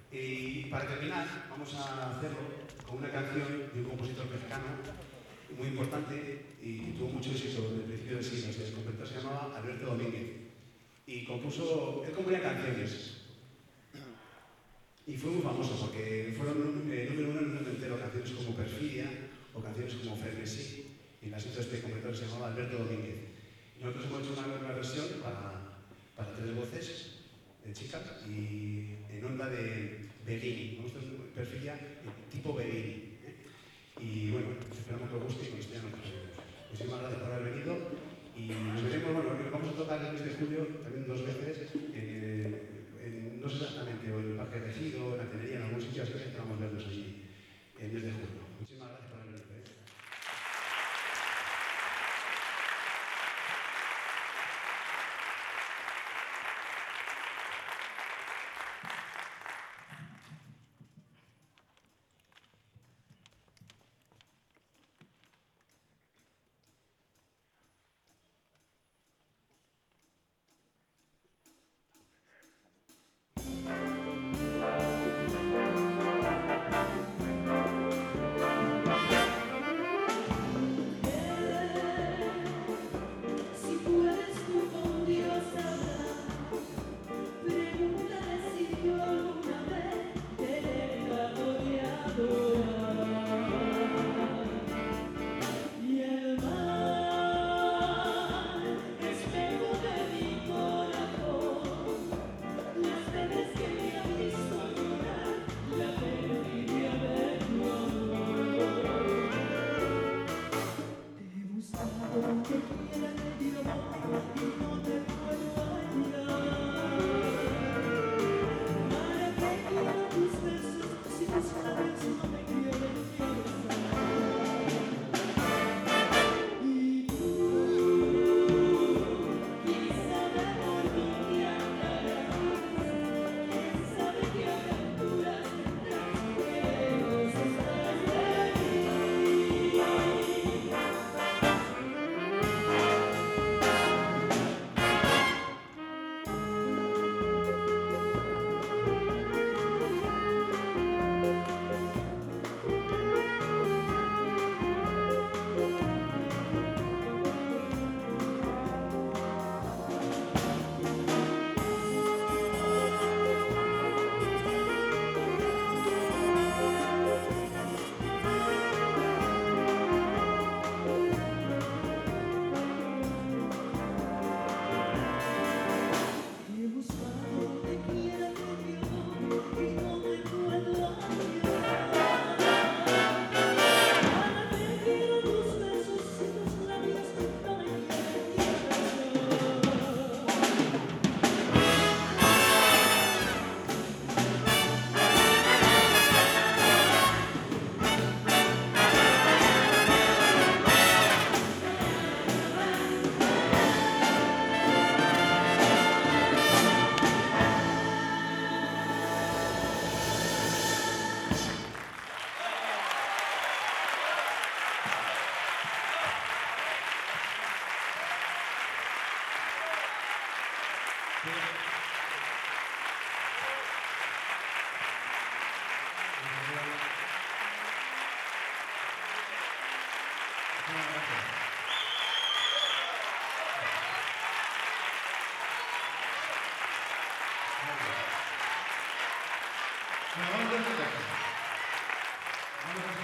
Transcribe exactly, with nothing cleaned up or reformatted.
Y para terminar, vamos a hacerlo con una canción de un compositor mexicano muy importante y que tuvo mucho éxito desde el principio del siglo. El compositor se llamaba Alberto Domínguez y compuso, él componía canciones y fue muy famoso porque fueron eh, número uno en el mundo entero, canciones como Perfidia o canciones como Frenesí, y las hizo este compositor se llamaba Alberto Domínguez. Y nosotros hemos hecho una, una versión para, para tres voces de chicas y en onda de Bellini. Esto es Perfidia tipo Bellini. ¿eh? Y bueno, esperamos que os guste y con esto ya nos despedimos. Muchísimas gracias por haber venido y nos veremos, bueno, vamos a tocar en el mes de julio también dos veces en, en, no sé exactamente, o en el Parque Regido, o en la Tenería, en algún sitio, así que esperamos verlos allí en el mes de julio. Muchísimas gracias por haber venido. ¿eh? Vamos a